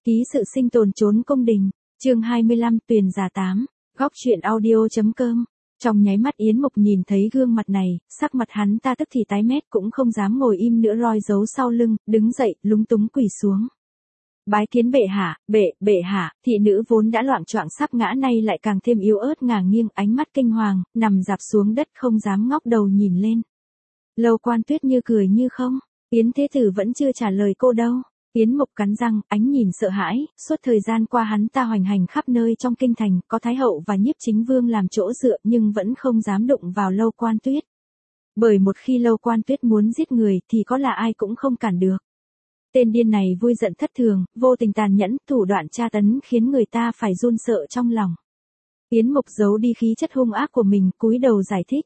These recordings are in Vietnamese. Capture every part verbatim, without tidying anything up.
Ký sự sinh tồn trốn cung đình, chương hai mươi lăm Tuyền Già tám, góc truyện audio.com. Trong nháy mắt Yến Mục nhìn thấy gương mặt này, sắc mặt hắn ta tức thì tái mét cũng không dám ngồi im nữa roi giấu sau lưng, đứng dậy, lúng túng quỳ xuống. Bái kiến bệ hạ, bệ, bệ hạ, thị nữ vốn đã loạng choạng sắp ngã nay lại càng thêm yếu ớt ngả nghiêng, ánh mắt kinh hoàng, nằm dạp xuống đất không dám ngóc đầu nhìn lên. Lâu Quan Tuyết như cười như không, Yến Thế Tử vẫn chưa trả lời cô đâu. Yến Mục cắn răng, ánh nhìn sợ hãi, suốt thời gian qua hắn ta hoành hành khắp nơi trong kinh thành, có Thái Hậu và Nhiếp Chính Vương làm chỗ dựa nhưng vẫn không dám đụng vào Lâu Quan Tuyết. Bởi một khi Lâu Quan Tuyết muốn giết người thì có là ai cũng không cản được. Tên điên này vui giận thất thường, vô tình tàn nhẫn, thủ đoạn tra tấn khiến người ta phải run sợ trong lòng. Yến Mục giấu đi khí chất hung ác của mình, cúi đầu giải thích.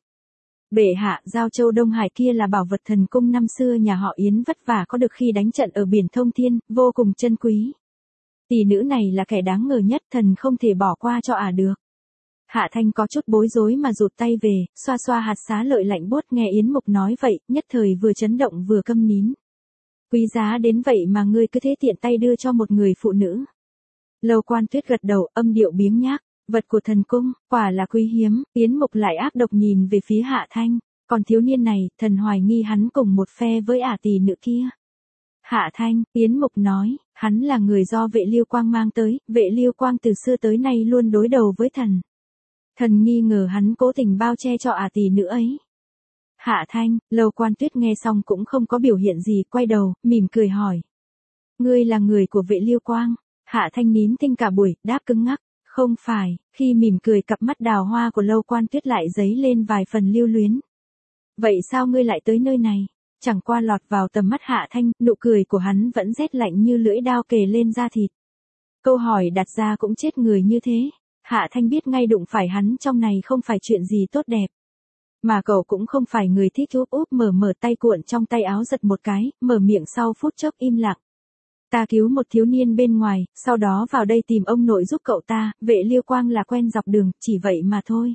Bệ hạ, Giao Châu Đông Hải kia là bảo vật thần cung năm xưa nhà họ Yến vất vả có được khi đánh trận ở biển Thông Thiên, vô cùng chân quý. Tỷ nữ này là kẻ đáng ngờ nhất, thần không thể bỏ qua cho ả được. Hạ Thanh có chút bối rối mà rụt tay về, xoa xoa hạt xá lợi lạnh buốt, nghe Yến Mục nói vậy, nhất thời vừa chấn động vừa câm nín. Quý giá đến vậy mà ngươi cứ thế tiện tay đưa cho một người phụ nữ. Lâu Quan Tuyết gật đầu, âm điệu biếng nhác. Vật của thần cung, quả là quý hiếm. Yến Mục lại ác độc nhìn về phía Hạ Thanh, còn thiếu niên này, thần hoài nghi hắn cùng một phe với ả tỷ nữ kia. Hạ Thanh, Yến Mục nói, hắn là người do Vệ Liêu Quang mang tới, Vệ Liêu Quang từ xưa tới nay luôn đối đầu với thần. Thần nghi ngờ hắn cố tình bao che cho ả tỷ nữ ấy. Hạ Thanh, Lâu Quan Tuyết nghe xong cũng không có biểu hiện gì, quay đầu, mỉm cười hỏi. Ngươi là người của Vệ Liêu Quang? Hạ Thanh nín thinh cả buổi, đáp cứng ngắc. Không phải, khi mỉm cười cặp mắt đào hoa của Lâu Quan Tuyết lại dấy lên vài phần lưu luyến. Vậy sao ngươi lại tới nơi này? Chẳng qua lọt vào tầm mắt Hạ Thanh, nụ cười của hắn vẫn rét lạnh như lưỡi dao kề lên da thịt. Câu hỏi đặt ra cũng chết người như thế. Hạ Thanh biết ngay đụng phải hắn trong này không phải chuyện gì tốt đẹp. Mà cậu cũng không phải người thích úp úp mở mở tay cuộn trong tay áo giật một cái, mở miệng sau phút chốc im lặng. Ta cứu một thiếu niên bên ngoài, sau đó vào đây tìm ông nội giúp cậu ta, Vệ Liêu Quang là quen dọc đường, chỉ vậy mà thôi.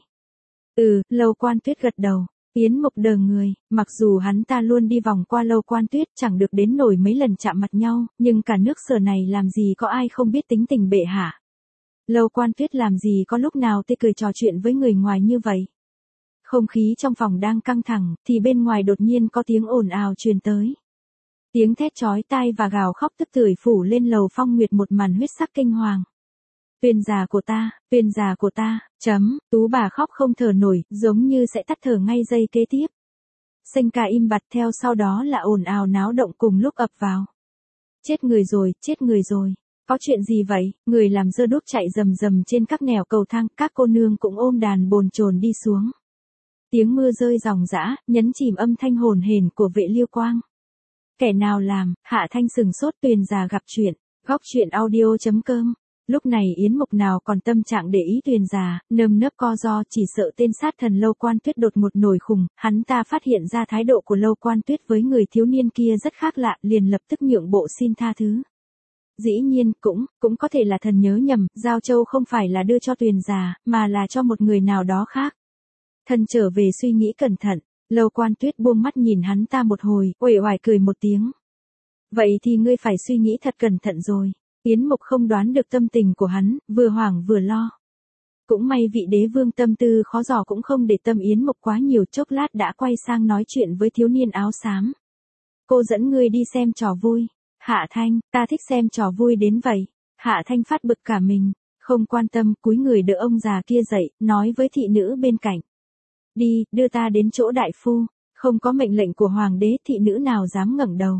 Ừ, Lâu Quan Tuyết gật đầu. Yến Mục đờ người, mặc dù hắn ta luôn đi vòng qua Lâu Quan Tuyết chẳng được đến nổi mấy lần chạm mặt nhau, nhưng cả nước Sở này làm gì có ai không biết tính tình bệ hạ. Lâu Quan Tuyết làm gì có lúc nào tươi cười trò chuyện với người ngoài như vậy. Không khí trong phòng đang căng thẳng, thì bên ngoài đột nhiên có tiếng ồn ào truyền tới. Tiếng thét chói tai và gào khóc tức tưởi phủ lên Lầu Phong Nguyệt một màn huyết sắc kinh hoàng. Tuyền già của ta, tuyền già của ta, chấm, tú bà khóc không thở nổi, giống như sẽ tắt thở ngay giây kế tiếp. Sênh ca im bặt, theo sau đó là ồn ào náo động cùng lúc ập vào. Chết người rồi, chết người rồi. Có chuyện gì vậy? Người làm dơ đuốc chạy rầm rầm trên các nẻo cầu thang, các cô nương cũng ôm đàn bồn chồn đi xuống. Tiếng mưa rơi ròng rã, nhấn chìm âm thanh hồn hển của Vệ Liêu Quang. Kẻ nào làm? Hạ Thanh sừng sốt. Tuyền già gặp chuyện, góc truyện audio.com. Lúc này Yến Mục nào còn tâm trạng để ý Tuyền già, nơm nớp co ro, chỉ sợ tên sát thần Lâu Quan Tuyết đột ngột nổi khùng, hắn ta phát hiện ra thái độ của Lâu Quan Tuyết với người thiếu niên kia rất khác lạ, liền lập tức nhượng bộ xin tha thứ. Dĩ nhiên, cũng, cũng có thể là thần nhớ nhầm, Giao Châu không phải là đưa cho Tuyền già, mà là cho một người nào đó khác. Thần trở về suy nghĩ cẩn thận. Lâu Quan Tuyết buông mắt nhìn hắn ta một hồi, uể oải cười một tiếng. Vậy thì ngươi phải suy nghĩ thật cẩn thận rồi. Yến Mục không đoán được tâm tình của hắn, vừa hoảng vừa lo. Cũng may vị đế vương tâm tư khó dò cũng không để tâm Yến Mục quá nhiều, chốc lát đã quay sang nói chuyện với thiếu niên áo xám. Cô dẫn ngươi đi xem trò vui. Hạ Thanh, ta thích xem trò vui đến vậy. Hạ Thanh phát bực cả mình, không quan tâm, cúi người đỡ ông già kia dậy, nói với thị nữ bên cạnh. Đi, đưa ta đến chỗ đại phu, không có mệnh lệnh của hoàng đế thị nữ nào dám ngẩng đầu.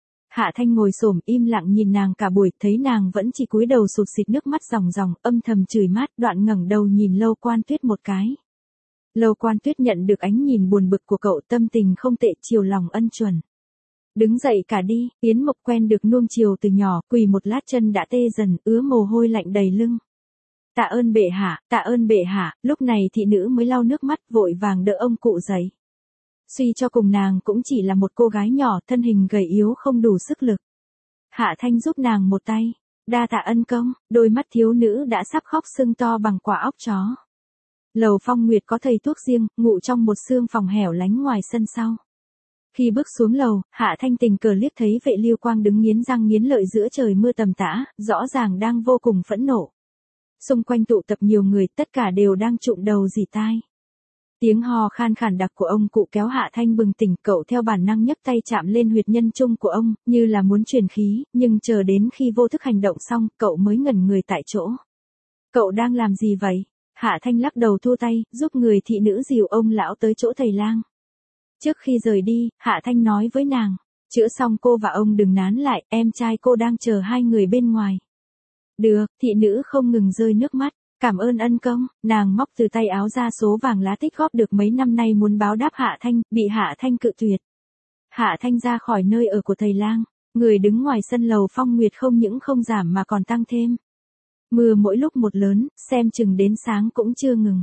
Hạ Thanh ngồi xổm im lặng nhìn nàng cả buổi, thấy nàng vẫn chỉ cúi đầu sụt xịt nước mắt ròng ròng, âm thầm chửi mát, đoạn ngẩng đầu nhìn Lâu Quan Tuyết một cái. Lâu Quan Tuyết nhận được ánh nhìn buồn bực của cậu, tâm tình không tệ, chiều lòng ân chuẩn. Đứng dậy cả đi. Yến Mục quen được nuông chiều từ nhỏ, quỳ một lát chân đã tê dần, ứa mồ hôi lạnh đầy lưng. Tạ ơn bệ hạ, tạ ơn bệ hạ. Lúc này thị nữ mới lau nước mắt, vội vàng đỡ ông cụ dậy. Suy cho cùng nàng cũng chỉ là một cô gái nhỏ, thân hình gầy yếu không đủ sức lực. Hạ Thanh giúp nàng một tay. Đa tạ ân công. Đôi mắt thiếu nữ đã sắp khóc sưng to bằng quả óc chó. Lầu Phong Nguyệt có thầy thuốc riêng, ngụ trong một xương phòng hẻo lánh ngoài sân sau. Khi bước xuống lầu, Hạ Thanh tình cờ liếc thấy Vệ Lưu Quang đứng nghiến răng nghiến lợi giữa trời mưa tầm tã, rõ ràng đang vô cùng phẫn nộ. Xung quanh tụ tập nhiều người, tất cả đều đang trụm đầu rỉ tai. Tiếng hò khan khản đặc của ông cụ kéo Hạ Thanh bừng tỉnh, cậu theo bản năng nhấc tay chạm lên huyệt nhân trung của ông, như là muốn truyền khí, nhưng chờ đến khi vô thức hành động xong, cậu mới ngẩn người tại chỗ. Cậu đang làm gì vậy? Hạ Thanh lắc đầu thua tay, giúp người thị nữ dìu ông lão tới chỗ thầy lang. Trước khi rời đi, Hạ Thanh nói với nàng, chữa xong cô và ông đừng nán lại, em trai cô đang chờ hai người bên ngoài. Được, thị nữ không ngừng rơi nước mắt, cảm ơn ân công, nàng móc từ tay áo ra số vàng lá tích góp được mấy năm nay muốn báo đáp Hạ Thanh, bị Hạ Thanh cự tuyệt. Hạ Thanh ra khỏi nơi ở của thầy lang, người đứng ngoài sân lầu phong nguyệt không những không giảm mà còn tăng thêm. Mưa mỗi lúc một lớn, xem chừng đến sáng cũng chưa ngừng.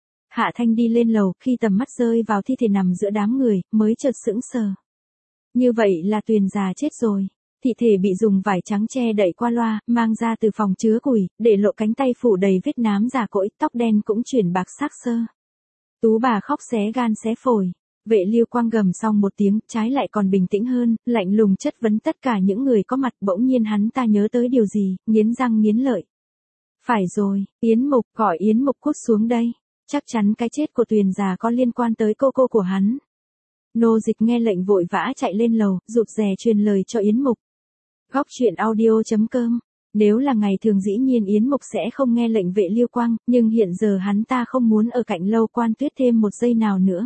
Hạ Thanh đi lên lầu, khi tầm mắt rơi vào thi thể nằm giữa đám người, mới chợt sững sờ. Như vậy là Tuyền già chết rồi. Thi thể bị dùng vải trắng che đậy qua loa, mang ra từ phòng chứa củi, để lộ cánh tay phủ đầy vết nám già cỗi, tóc đen cũng chuyển bạc xác sơ. Tú bà khóc xé gan xé phổi. Vệ Lưu Quang gầm xong một tiếng, trái lại còn bình tĩnh hơn, lạnh lùng chất vấn tất cả những người có mặt. Bỗng nhiên hắn ta nhớ tới điều gì, nghiến răng nghiến lợi. Phải rồi, Yến Mục, gọi Yến Mục cút xuống đây. Chắc chắn cái chết của Tuyền già có liên quan tới cô cô của hắn. Nô Dịch nghe lệnh vội vã chạy lên lầu, rụt rè truyền lời cho Yến Mục. Góc truyện audio chấm com. Nếu là ngày thường dĩ nhiên Yến Mục sẽ không nghe lệnh Vệ Lưu Quang, nhưng hiện giờ hắn ta không muốn ở cạnh Lâu Quan Tuyết thêm một giây nào nữa.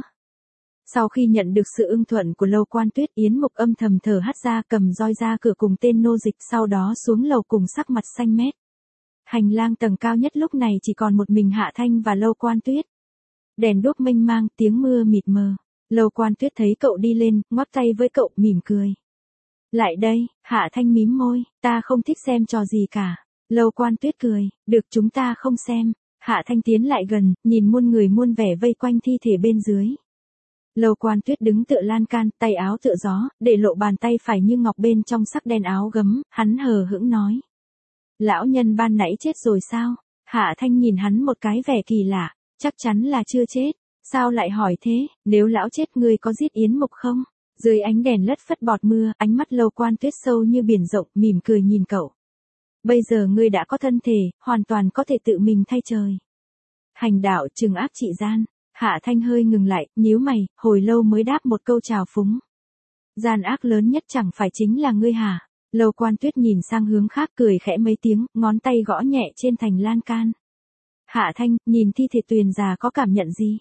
Sau khi nhận được sự ưng thuận của Lâu Quan Tuyết, Yến Mục âm thầm thở hắt ra, cầm roi ra cửa cùng tên nô dịch, sau đó xuống lầu cùng sắc mặt xanh mét. Hành lang tầng cao nhất lúc này chỉ còn một mình Hạ Thanh và Lâu Quan Tuyết. Đèn đuốc mênh mang, tiếng mưa mịt mờ. Lâu Quan Tuyết thấy cậu đi lên, ngoắc tay với cậu, mỉm cười. Lại đây, Hạ Thanh mím môi, ta không thích xem trò gì cả. Lâu Quan Tuyết cười, được chúng ta không xem. Hạ Thanh tiến lại gần, nhìn muôn người muôn vẻ vây quanh thi thể bên dưới. Lâu Quan Tuyết đứng tựa lan can, tay áo tựa gió, để lộ bàn tay phải như ngọc bên trong sắc đen áo gấm, hắn hờ hững nói. Lão nhân ban nãy chết rồi sao? Hạ Thanh nhìn hắn một cái vẻ kỳ lạ, chắc chắn là chưa chết. Sao lại hỏi thế, nếu lão chết ngươi có giết Yến Mục không? Dưới ánh đèn lất phất bọt mưa, ánh mắt Lâu Quan Tuyết sâu như biển rộng, mỉm cười nhìn cậu. Bây giờ ngươi đã có thân thể, hoàn toàn có thể tự mình thay trời. Hành đạo trừng ác trị gian. Hạ Thanh hơi ngừng lại, nhíu mày, hồi lâu mới đáp một câu chào phúng. Gian ác lớn nhất chẳng phải chính là ngươi hả? Lâu Quan Tuyết nhìn sang hướng khác, cười khẽ mấy tiếng, ngón tay gõ nhẹ trên thành lan can. Hạ Thanh, nhìn thi thể Tuyền già có cảm nhận gì?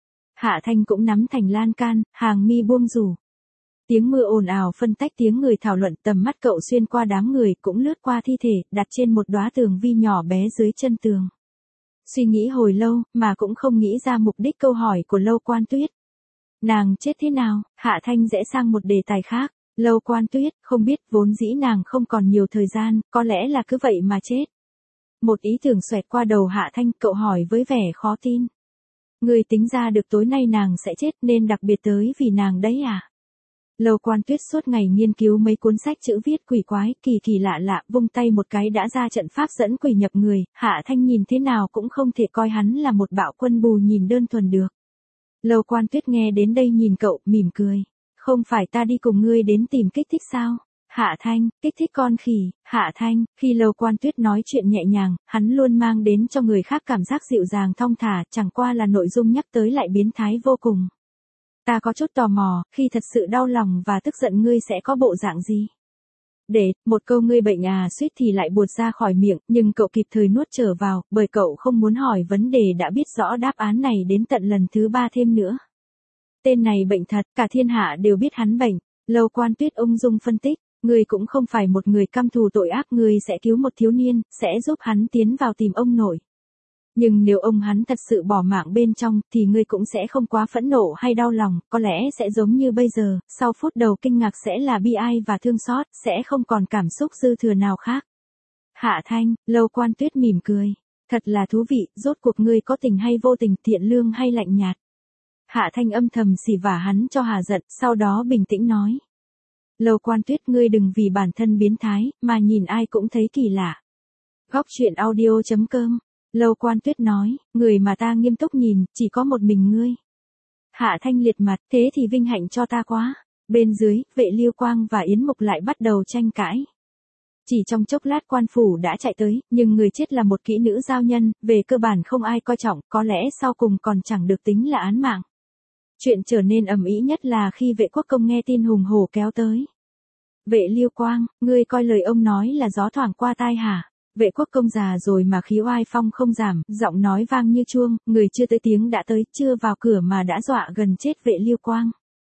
Hạ Thanh cũng nắm thành lan can, hàng mi buông rủ. Tiếng mưa ồn ào phân tách tiếng người thảo luận, tầm mắt cậu xuyên qua đám người, cũng lướt qua thi thể, đặt trên một đóa tường vi nhỏ bé dưới chân tường. Suy nghĩ hồi lâu, mà cũng không nghĩ ra mục đích câu hỏi của Lâu Quan Tuyết. Nàng chết thế nào? Hạ Thanh rẽ sang một đề tài khác. Lâu Quan Tuyết, không biết, vốn dĩ nàng không còn nhiều thời gian, có lẽ là cứ vậy mà chết. Một ý tưởng xoẹt qua đầu Hạ Thanh, cậu hỏi với vẻ khó tin. Người tính ra được tối nay nàng sẽ chết nên đặc biệt tới vì nàng đấy à? Lâu Quan Tuyết suốt ngày nghiên cứu mấy cuốn sách chữ viết quỷ quái, kỳ kỳ lạ lạ, vung tay một cái đã ra trận pháp dẫn quỷ nhập người, Hạ Thanh nhìn thế nào cũng không thể coi hắn là một bạo quân bù nhìn đơn thuần được. Lâu Quan Tuyết nghe đến đây nhìn cậu, mỉm cười. Không phải ta đi cùng ngươi đến tìm kích thích sao? Hạ Thanh, kích thích con khỉ. Hạ Thanh, khi Lâu Quan Tuyết nói chuyện nhẹ nhàng, hắn luôn mang đến cho người khác cảm giác dịu dàng thong thả, chẳng qua là nội dung nhắc tới lại biến thái vô cùng. Ta có chút tò mò, khi thật sự đau lòng và tức giận ngươi sẽ có bộ dạng gì? Để, một câu ngươi bệnh à suýt thì lại buột ra khỏi miệng, nhưng cậu kịp thời nuốt trở vào, bởi cậu không muốn hỏi vấn đề đã biết rõ đáp án này đến tận lần thứ ba thêm nữa. Tên này bệnh thật, cả thiên hạ đều biết hắn bệnh. Lâu Quan Tuyết ung dung phân tích, ngươi cũng không phải một người căm thù tội ác, ngươi sẽ cứu một thiếu niên, sẽ giúp hắn tiến vào tìm ông nội. Nhưng nếu ông hắn thật sự bỏ mạng bên trong, thì ngươi cũng sẽ không quá phẫn nộ hay đau lòng, có lẽ sẽ giống như bây giờ, sau phút đầu kinh ngạc sẽ là bi ai và thương xót, sẽ không còn cảm xúc dư thừa nào khác. Hạ Thanh, Lâu Quan Tuyết mỉm cười. Thật là thú vị, rốt cuộc ngươi có tình hay vô tình, thiện lương hay lạnh nhạt. Hạ Thanh âm thầm xỉ vả hắn cho hà giận, sau đó bình tĩnh nói. Lâu Quan Tuyết, ngươi đừng vì bản thân biến thái, mà nhìn ai cũng thấy kỳ lạ. Góc truyện audio chấm com. Lâu Quan Tuyết nói, người mà ta nghiêm túc nhìn, chỉ có một mình ngươi. Hạ Thanh liệt mặt, thế thì vinh hạnh cho ta quá. Bên dưới, vệ Liêu Quang và Yến Mục lại bắt đầu tranh cãi. Chỉ trong chốc lát quan phủ đã chạy tới, nhưng người chết là một kỹ nữ giao nhân, về cơ bản không ai coi trọng, có lẽ sau cùng còn chẳng được tính là án mạng. Chuyện trở nên ầm ĩ nhất là khi vệ quốc công nghe tin hùng hổ kéo tới. Vệ Liêu Quang, ngươi coi lời ông nói là gió thoảng qua tai hả? Vệ quốc công già rồi mà khí oai phong không giảm, giọng nói vang như chuông, người chưa tới tiếng đã tới, chưa vào cửa mà đã dọa gần chết vệ Liêu Quang.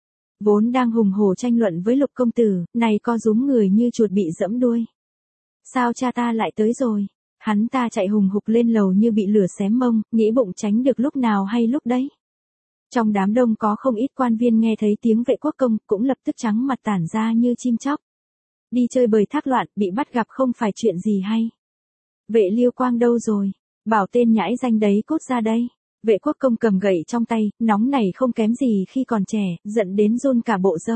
Vốn đang hùng hổ tranh luận với Lục công tử, này co rúm người như chuột bị giẫm đuôi. Sao cha ta lại tới rồi? Hắn ta chạy hùng hục lên lầu như bị lửa xém mông, nghĩ bụng tránh được lúc nào hay lúc đấy. Trong đám đông có không ít quan viên nghe thấy tiếng vệ quốc công, cũng lập tức trắng mặt tản ra như chim chóc. Đi chơi bời thác loạn, bị bắt gặp không phải chuyện gì hay. Vệ Liêu Quang đâu rồi? Bảo tên nhãi danh đấy cút ra đây. Vệ quốc công cầm gậy trong tay, nóng này không kém gì khi còn trẻ, giận đến run cả bộ râu.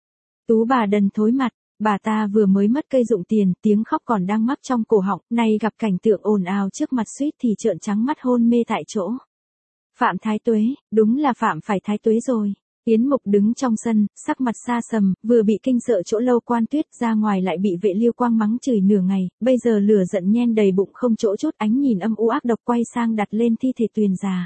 Tú bà đần thối mặt, bà ta vừa mới mất cây dụng tiền, tiếng khóc còn đang mắc trong cổ họng, nay gặp cảnh tượng ồn ào trước mặt suýt thì trợn trắng mắt hôn mê tại chỗ. Phạm Thái Tuế, đúng là Phạm phải Thái Tuế rồi. Yến Mục đứng trong sân, sắc mặt xa sầm, vừa bị kinh sợ chỗ Lâu Quan Tuyết, ra ngoài lại bị vệ Liêu Quang mắng chửi nửa ngày, bây giờ lửa giận nhen đầy bụng không chỗ chốt, ánh nhìn âm u ác độc quay sang đặt lên thi thể Tuyền già.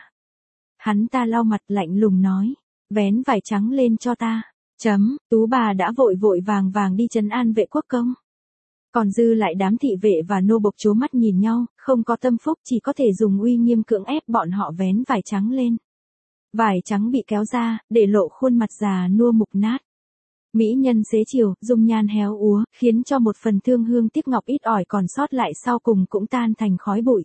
Hắn ta lau mặt lạnh lùng nói, vén vải trắng lên cho ta. Chấm, Tú bà đã vội vội vàng vàng đi trấn an vệ quốc công. Còn dư lại đám thị vệ và nô bộc trố mắt nhìn nhau, không có tâm phúc, chỉ có thể dùng uy nghiêm cưỡng ép bọn họ vén vải trắng lên. Vải trắng bị kéo ra, để lộ khuôn mặt già nua mục nát. Mỹ nhân xế chiều, dung nhan héo úa, khiến cho một phần thương hương tiếc ngọc ít ỏi còn sót lại sau cùng cũng tan thành khói bụi.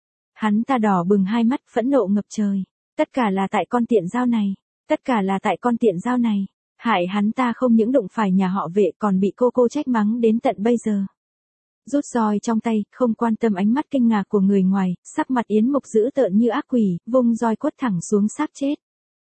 Hắn ta đỏ bừng hai mắt, phẫn nộ ngập trời. Tất cả là tại con tiện dao này. Tất cả là tại con tiện dao này. Hại hắn ta không những đụng phải nhà họ vệ còn bị cô cô trách mắng đến tận bây giờ. Rút roi trong tay, không quan tâm ánh mắt kinh ngạc của người ngoài, sắc mặt Yến Mục dữ tợn như ác quỷ, vung roi quất thẳng xuống xác chết.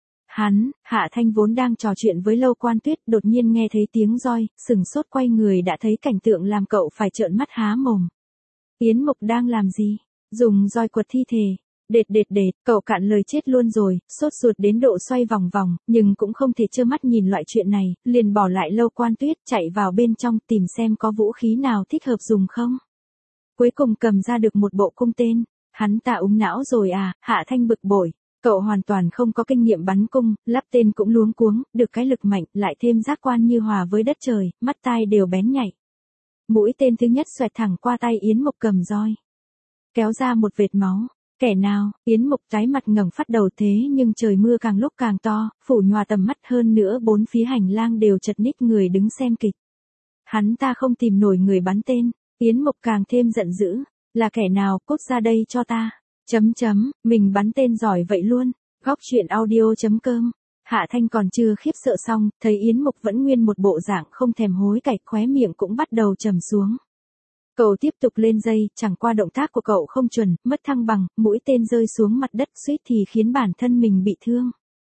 Hắn, Hạ Thanh vốn đang trò chuyện với Lâu Quan Tuyết, đột nhiên nghe thấy tiếng roi, sừng sốt quay người đã thấy cảnh tượng làm cậu phải trợn mắt há mồm. Yến Mục đang làm gì? Dùng roi quật thi thể. Đệt đệt đệt, cậu cạn lời chết luôn rồi, sốt ruột đến độ xoay vòng vòng, nhưng cũng không thể trơ mắt nhìn loại chuyện này, liền bỏ lại Lâu Quan Tuyết, chạy vào bên trong tìm xem có vũ khí nào thích hợp dùng không. Cuối cùng cầm ra được một bộ cung tên, hắn ta úng não rồi à, Hạ Thanh bực bội, cậu hoàn toàn không có kinh nghiệm bắn cung, lắp tên cũng luống cuống, được cái lực mạnh, lại thêm giác quan như hòa với đất trời, mắt tai đều bén nhạy. Mũi tên thứ nhất xoẹt thẳng qua tay Yến Mục cầm roi, kéo ra một vệt máu. Kẻ nào? Yến Mục tái mặt ngẩng phát đầu, thế nhưng trời mưa càng lúc càng to, phủ nhòa tầm mắt, hơn nữa bốn phía hành lang đều chật ních người đứng xem kịch. Hắn ta không tìm nổi người bắn tên, Yến Mục càng thêm giận dữ, là kẻ nào, cút ra đây cho ta. Chấm chấm, mình bắn tên giỏi vậy luôn. Góc truyện audio chấm com. Hạ Thanh còn chưa khiếp sợ xong, thấy Yến Mục vẫn nguyên một bộ dạng không thèm hối cải, khóe miệng cũng bắt đầu trầm xuống. Cậu tiếp tục lên dây, chẳng qua động tác của cậu không chuẩn, mất thăng bằng, mũi tên rơi xuống mặt đất suýt thì khiến bản thân mình bị thương.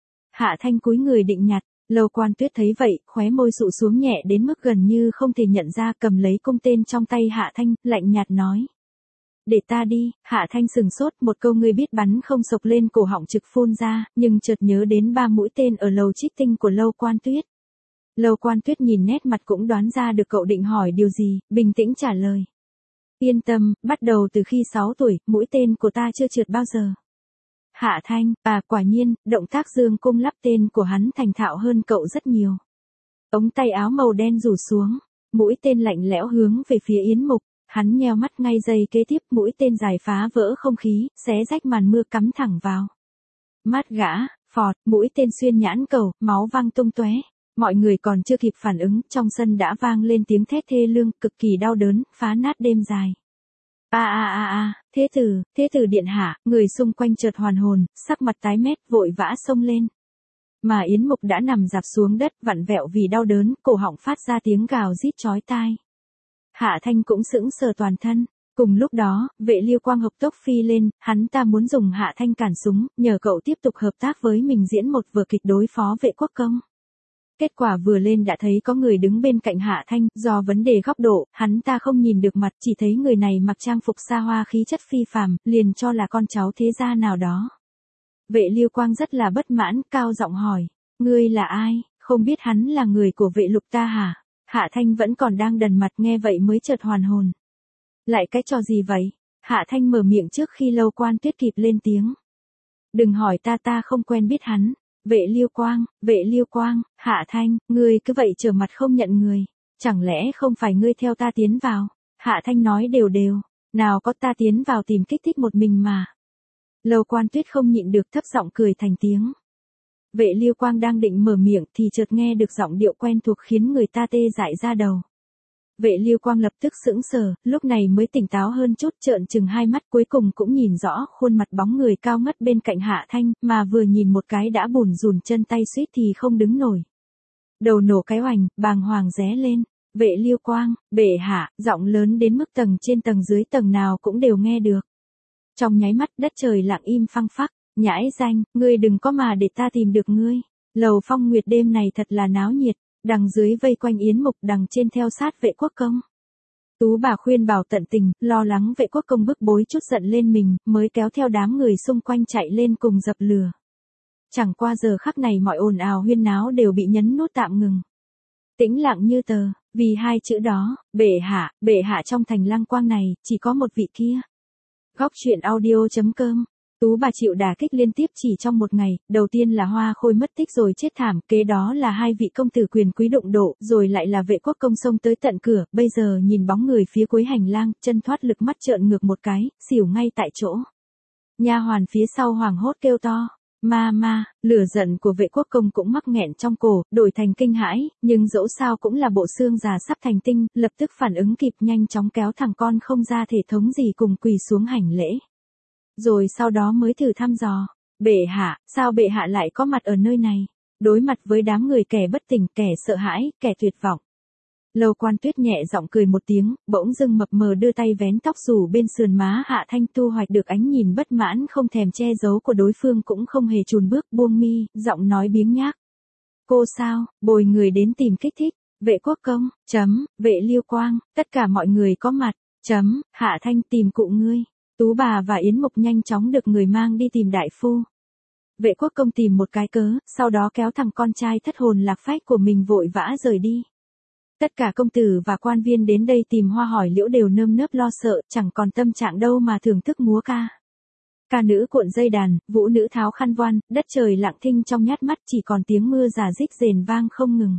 Hạ Thanh cúi người định nhặt, Lâu Quan Tuyết thấy vậy, khóe môi sụ xuống nhẹ đến mức gần như không thể nhận ra, cầm lấy cung tên trong tay Hạ Thanh, lạnh nhạt nói. Để ta đi. Hạ Thanh sừng sốt, một câu ngươi biết bắn không sộc lên cổ họng trực phun ra, nhưng chợt nhớ đến ba mũi tên ở lầu trích tinh của Lâu Quan Tuyết. Lâu Quan Tuyết nhìn nét mặt cũng đoán ra được cậu định hỏi điều gì, bình tĩnh trả lời. Yên tâm, bắt đầu từ khi sáu tuổi, mũi tên của ta chưa trượt bao giờ. Hạ Thanh, à quả nhiên, động tác dương cung lắp tên của hắn thành thạo hơn cậu rất nhiều. Ống tay áo màu đen rủ xuống, mũi tên lạnh lẽo hướng về phía Yến Mục, hắn nheo mắt ngay giây kế tiếp, mũi tên dài phá vỡ không khí, xé rách màn mưa cắm thẳng vào mắt gã, phọt, mũi tên xuyên nhãn cầu, máu văng tung tóe. Mọi người còn chưa kịp phản ứng, trong sân đã vang lên tiếng thét thê lương, cực kỳ đau đớn, phá nát đêm dài. A a a a, thế tử, thế tử điện hạ, người xung quanh chợt hoàn hồn, sắc mặt tái mét, vội vã xông lên. Mà Yến Mục đã nằm dạp xuống đất, vặn vẹo vì đau đớn, cổ họng phát ra tiếng gào rít chói tai. Hạ Thanh cũng sững sờ toàn thân. Cùng lúc đó, vệ Liêu Quang hợp tốc phi lên, hắn ta muốn dùng Hạ Thanh cản súng, nhờ cậu tiếp tục hợp tác với mình diễn một vở kịch đối phó vệ quốc công. Kết quả vừa lên đã thấy có người đứng bên cạnh Hạ Thanh, do vấn đề góc độ, hắn ta không nhìn được mặt, chỉ thấy người này mặc trang phục xa hoa khí chất phi phàm, liền cho là con cháu thế gia nào đó. Vệ Liêu Quang rất là bất mãn, cao giọng hỏi, ngươi là ai, không biết hắn là người của Vệ Lục ta hả? Hạ Thanh vẫn còn đang đần mặt nghe vậy mới chợt hoàn hồn. Lại cái trò gì vậy? Hạ Thanh mở miệng trước khi Lâu Quan Tuyết kịp lên tiếng. Đừng hỏi ta ta không quen biết hắn. Vệ Liêu Quang, Vệ Liêu Quang, Hạ Thanh, ngươi cứ vậy trở mặt không nhận người. Chẳng lẽ không phải ngươi theo ta tiến vào? Hạ Thanh nói đều đều. Nào có ta tiến vào tìm kích thích một mình mà. Lâu Quan Tuyết không nhịn được thấp giọng cười thành tiếng. Vệ Liêu Quang đang định mở miệng thì chợt nghe được giọng điệu quen thuộc khiến người ta tê dại ra đầu. Vệ Liêu Quang lập tức sững sờ, lúc này mới tỉnh táo hơn chút, trợn trừng hai mắt, cuối cùng cũng nhìn rõ khuôn mặt bóng người cao ngất bên cạnh Hạ Thanh, mà vừa nhìn một cái đã bùn rùn chân tay suýt thì không đứng nổi. Đầu nổ cái oành, bàng hoàng ré lên. Vệ Liêu Quang, bệ hạ, giọng lớn đến mức tầng trên tầng dưới tầng nào cũng đều nghe được. Trong nháy mắt đất trời lặng im phăng phắc. Nhãi danh, ngươi đừng có mà để ta tìm được ngươi. Lầu Phong Nguyệt đêm này thật là náo nhiệt, đằng dưới vây quanh Yến Mục, đằng trên theo sát Vệ Quốc Công. Tú bà khuyên bảo tận tình, lo lắng Vệ Quốc Công bức bối chút giận lên mình, mới kéo theo đám người xung quanh chạy lên cùng dập lửa. Chẳng qua giờ khắc này mọi ồn ào huyên náo đều bị nhấn nút tạm ngừng. Tĩnh lặng như tờ, vì hai chữ đó, bệ hạ, bệ hạ trong thành Lăng Quang này, chỉ có một vị kia. Góc truyện audio chấm com. Tú bà chịu đả kích liên tiếp chỉ trong một ngày, đầu tiên là Hoa Khôi mất tích rồi chết thảm, kế đó là hai vị công tử quyền quý đụng độ, rồi lại là Vệ Quốc Công xông tới tận cửa, bây giờ nhìn bóng người phía cuối hành lang, chân thoát lực mắt trợn ngược một cái, xỉu ngay tại chỗ. Nha hoàn phía sau hoảng hốt kêu to, ma ma, lửa giận của Vệ Quốc Công cũng mắc nghẹn trong cổ, đổi thành kinh hãi, nhưng dẫu sao cũng là bộ xương già sắp thành tinh, lập tức phản ứng kịp nhanh chóng kéo thằng con không ra thể thống gì cùng quỳ xuống hành lễ. Rồi sau đó mới thử thăm dò, bệ hạ, sao bệ hạ lại có mặt ở nơi này? Đối mặt với đám người kẻ bất tỉnh, kẻ sợ hãi, kẻ tuyệt vọng. Lâu Quan Tuyết nhẹ giọng cười một tiếng, bỗng dưng mập mờ đưa tay vén tóc rủ bên sườn má Hạ Thanh, thu hoạch được ánh nhìn bất mãn không thèm che giấu của đối phương, cũng không hề chùn bước, buông mi, giọng nói biếng nhác. Cô sao, bồi người đến tìm kích thích, Vệ Quốc Công, chấm, Vệ Liêu Quang, tất cả mọi người có mặt, chấm, Hạ Thanh tìm cụ ngươi. Tú bà và Yến Mục nhanh chóng được người mang đi tìm đại phu. Vệ Quốc Công tìm một cái cớ, sau đó kéo thằng con trai thất hồn lạc phách của mình vội vã rời đi. Tất cả công tử và quan viên đến đây tìm Hoa Hỏi Liễu đều nơm nớp lo sợ, chẳng còn tâm trạng đâu mà thưởng thức múa ca. Ca nữ cuộn dây đàn, vũ nữ tháo khăn voan, đất trời lặng thinh trong nhát mắt, chỉ còn tiếng mưa rả rích rền vang không ngừng.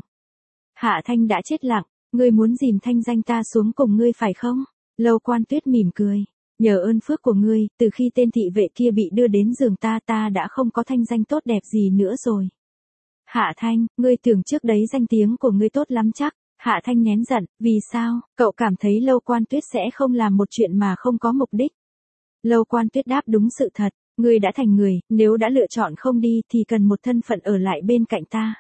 Hạ Thanh đã chết lặng, ngươi muốn dìm thanh danh ta xuống cùng ngươi phải không? Lâu Quan Tuyết mỉm cười. Nhờ ơn phước của ngươi, từ khi tên thị vệ kia bị đưa đến giường ta ta đã không có thanh danh tốt đẹp gì nữa rồi. Hạ Thanh, ngươi tưởng trước đấy danh tiếng của ngươi tốt lắm chắc. Hạ Thanh nén giận, vì sao, cậu cảm thấy Lâu Quan Tuyết sẽ không làm một chuyện mà không có mục đích. Lâu Quan Tuyết đáp đúng sự thật, ngươi đã thành người, nếu đã lựa chọn không đi thì cần một thân phận ở lại bên cạnh ta.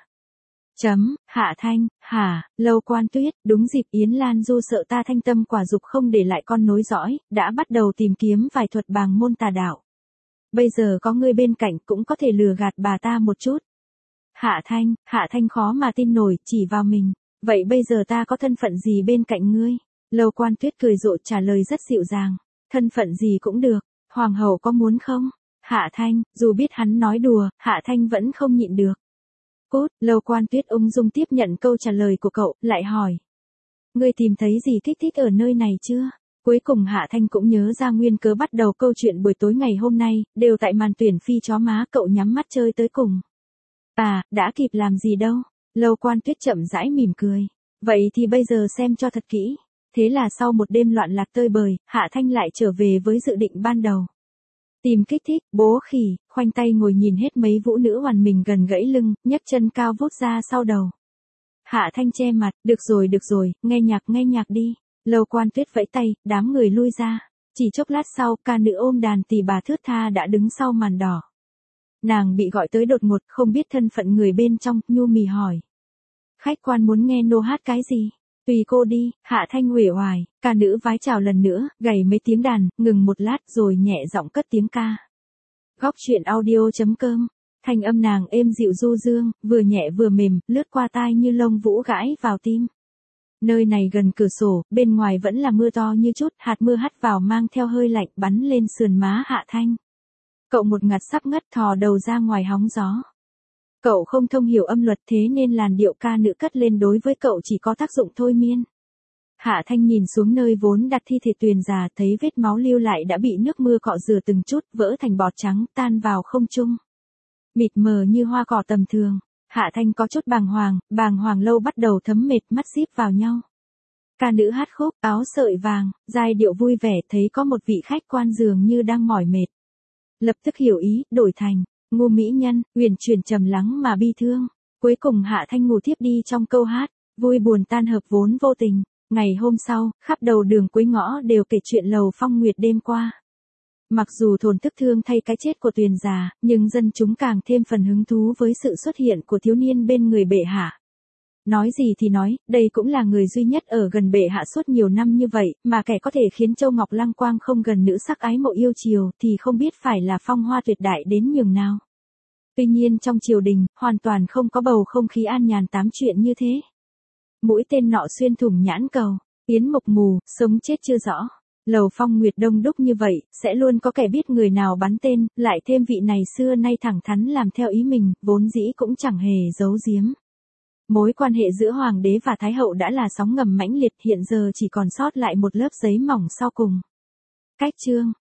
Chấm, Hạ Thanh, hả, Lâu Quan Tuyết, đúng dịp Yến Lan Du sợ ta thanh tâm quả dục không để lại con nối dõi, đã bắt đầu tìm kiếm vài thuật bàng môn tà đạo. Bây giờ có ngươi bên cạnh cũng có thể lừa gạt bà ta một chút. Hạ Thanh, Hạ Thanh khó mà tin nổi, chỉ vào mình. Vậy bây giờ ta có thân phận gì bên cạnh ngươi? Lâu Quan Tuyết cười rộ trả lời rất dịu dàng. Thân phận gì cũng được, hoàng hậu có muốn không? Hạ Thanh, dù biết hắn nói đùa, Hạ Thanh vẫn không nhịn được. Cốt, Lâu Quan Tuyết ung dung tiếp nhận câu trả lời của cậu, lại hỏi. Ngươi tìm thấy gì kích thích ở nơi này chưa? Cuối cùng Hạ Thanh cũng nhớ ra nguyên cớ bắt đầu câu chuyện buổi tối ngày hôm nay, đều tại màn tuyển phi chó má, cậu nhắm mắt chơi tới cùng. À, đã kịp làm gì đâu. Lâu Quan Tuyết chậm rãi mỉm cười. Vậy thì bây giờ xem cho thật kỹ. Thế là sau một đêm loạn lạc tơi bời, Hạ Thanh lại trở về với dự định ban đầu. Tìm kích thích, bố khỉ, khoanh tay ngồi nhìn hết mấy vũ nữ hoàn mình gần gãy lưng, nhấc chân cao vút ra sau đầu. Hạ Thanh che mặt, được rồi được rồi, nghe nhạc nghe nhạc đi. Lâu Quan Tuyết vẫy tay, đám người lui ra. Chỉ chốc lát sau, ca nữ ôm đàn tỳ bà thướt tha đã đứng sau màn đỏ. Nàng bị gọi tới đột ngột, không biết thân phận người bên trong, nhu mì hỏi. Khách quan muốn nghe nô hát cái gì? Tùy cô đi. Hạ Thanh uể oải, ca nữ vái chào lần nữa, gảy mấy tiếng đàn, ngừng một lát rồi nhẹ giọng cất tiếng ca. Góc truyện audio chấm com. Thanh âm nàng êm dịu du dương, vừa nhẹ vừa mềm, lướt qua tai như lông vũ gãi vào tim. Nơi này gần cửa sổ, bên ngoài vẫn là mưa to như chút, hạt mưa hắt vào mang theo hơi lạnh bắn lên sườn má Hạ Thanh. Cậu một ngạt sắp ngất thò đầu ra ngoài hóng gió. Cậu không thông hiểu âm luật thế nên làn điệu ca nữ cất lên đối với cậu chỉ có tác dụng thôi miên. Hạ Thanh nhìn xuống nơi vốn đặt thi thể Tuyền già, thấy vết máu lưu lại đã bị nước mưa cọ rửa từng chút, vỡ thành bọt trắng, tan vào không trung. Mịt mờ như hoa cỏ tầm thường. Hạ Thanh có chút bàng hoàng, bàng hoàng lâu bắt đầu thấm mệt, mắt díp vào nhau. Ca nữ hát khúc, áo sợi vàng, giai điệu vui vẻ, thấy có một vị khách quan dường như đang mỏi mệt. Lập tức hiểu ý, đổi thành, ngu mỹ nhân, uyển chuyển trầm lắng mà bi thương. Cuối cùng Hạ Thanh ngủ thiếp đi trong câu hát, vui buồn tan hợp vốn vô tình. Ngày hôm sau, khắp đầu đường cuối ngõ đều kể chuyện Lầu Phong Nguyệt đêm qua. Mặc dù thổn thức thương thay cái chết của Tuyền già, nhưng dân chúng càng thêm phần hứng thú với sự xuất hiện của thiếu niên bên người bệ hạ. Nói gì thì nói, đây cũng là người duy nhất ở gần bệ hạ suốt nhiều năm như vậy, mà kẻ có thể khiến Châu Ngọc Lăng Quang không gần nữ sắc ái mộ yêu chiều thì không biết phải là phong hoa tuyệt đại đến nhường nào. Tuy nhiên trong triều đình, hoàn toàn không có bầu không khí an nhàn tám chuyện như thế. Mũi tên nọ xuyên thủng nhãn cầu, yến mục mù, sống chết chưa rõ. Lầu Phong Nguyệt đông đúc như vậy, sẽ luôn có kẻ biết người nào bắn tên, lại thêm vị này xưa nay thẳng thắn làm theo ý mình, vốn dĩ cũng chẳng hề giấu giếm. Mối quan hệ giữa Hoàng đế và Thái hậu đã là sóng ngầm mãnh liệt, hiện giờ chỉ còn sót lại một lớp giấy mỏng sau cùng. Cách chương